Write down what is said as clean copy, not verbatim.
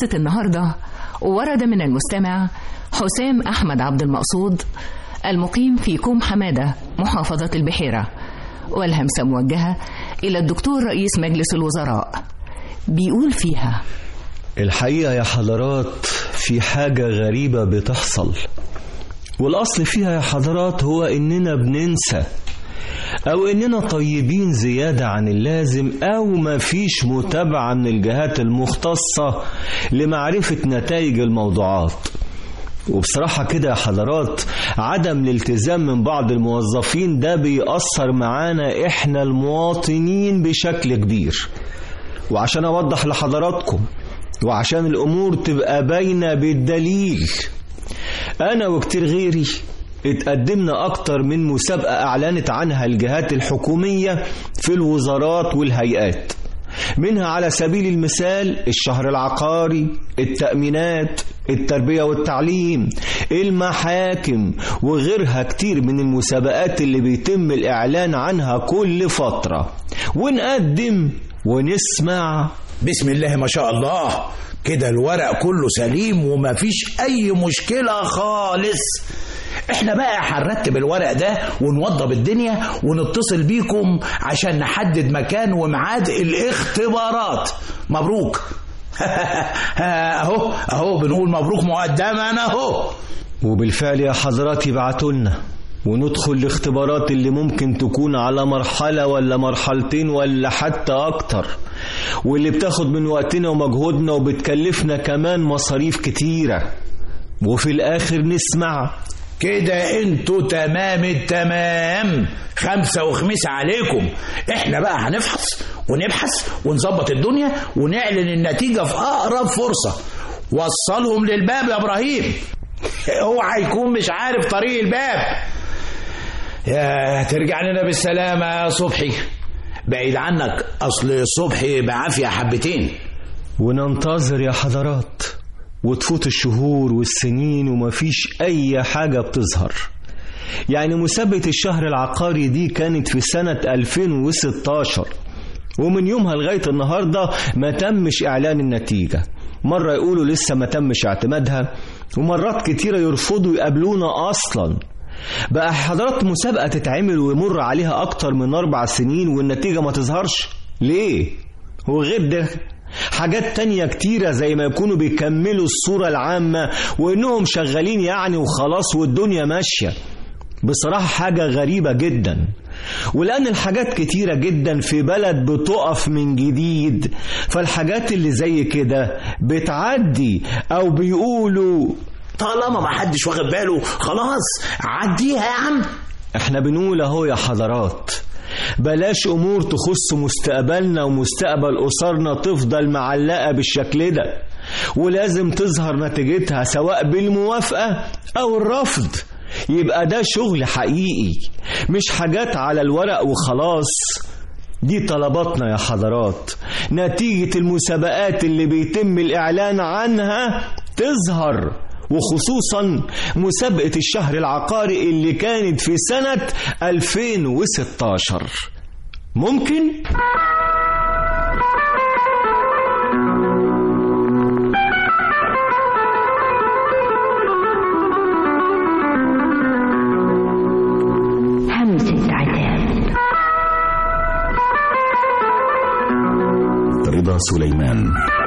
قصة النهاردة ورد من المستمع حسام أحمد عبد المقصود المقيم في كوم حمادة محافظة البحيرة، والهمسة موجهة إلى الدكتور رئيس مجلس الوزراء. بيقول فيها: الحقيقة يا حضرات في حاجة غريبة بتحصل، والأصل فيها يا حضرات هو إننا بننسى، أو إننا طيبين زيادة عن اللازم، أو ما فيش متابعة من الجهات المختصة لمعرفة نتائج الموضوعات. وبصراحة كده يا حضرات عدم الالتزام من بعض الموظفين ده بيأثر معانا إحنا المواطنين بشكل كبير. وعشان أوضح لحضراتكم وعشان الأمور تبقى باينة بالدليل، أنا وكتير غيري اتقدمنا أكتر من مسابقة أعلنت عنها الجهات الحكومية في الوزارات والهيئات، منها على سبيل المثال الشهر العقاري، التأمينات، التربية والتعليم، المحاكم، وغيرها كتير من المسابقات اللي بيتم الإعلان عنها كل فترة، ونقدم ونسمع. بسم الله ما شاء الله، كده الورق كله سليم وما فيش أي مشكلة خالص. احنا بقى هنرتب الورق ده ونوضب الدنيا ونتصل بيكم عشان نحدد مكان وميعاد الاختبارات. مبروك. اهو بنقول مبروك مقدما اهو. وبالفعل يا حضرات يبعتوا لنا وندخل الاختبارات اللي ممكن تكون على مرحلة ولا مرحلتين ولا حتى أكتر، واللي بتاخد من وقتنا ومجهودنا وبتكلفنا كمان مصاريف كتيرة. وفي الآخر نسمع كده انتوا تمام التمام، 5 وخميس عليكم. احنا بقى هنفحص ونبحث ونظبط الدنيا ونعلن النتيجة في أقرب فرصة. وصلهم للباب يا إبراهيم، اوعى يكون مش عارف طريق الباب. يا ترجع لنا بالسلامة يا صبحي، بعيد عنك أصل صبحي بعافية حبتين. وننتظر يا حضرات، وتفوت الشهور والسنين ومفيش أي حاجة بتظهر. يعني مسابقة الشهر العقاري دي كانت في سنة 2016، ومن يومها لغاية النهاردة ما تمش إعلان النتيجة. مرة يقولوا لسه ما تمش اعتمادها، ومرات كتيرة يرفضوا يقابلونا أصلا. بقى حضرات مسابقة تتعمل ويمر عليها أكتر من 4 سنين والنتيجة ما تظهرش ليه؟ وغير ده حاجات تانية كتيرة زي ما يكونوا بيكملوا الصورة العامة وإنهم شغالين يعني وخلاص والدنيا ماشية. بصراحة حاجة غريبة جدا، ولأن الحاجات كتيرة جدا في بلد بتقف من جديد، فالحاجات اللي زي كده بتعدي، أو بيقولوا طالما ما حدش واخد باله خلاص عديها يا عم. احنا بنقول اهو يا حضرات، بلاش امور تخص مستقبلنا ومستقبل اسرنا تفضل معلقة بالشكل ده، ولازم تظهر نتيجتها سواء بالموافقة او الرفض. يبقى ده شغل حقيقي مش حاجات على الورق وخلاص. دي طلباتنا يا حضرات، نتيجة المسابقات اللي بيتم الإعلان عنها تظهر، وخصوصا مسابقة الشهر العقاري اللي كانت في سنة 2016. ممكن؟ همسة عتاب. رضا سليمان.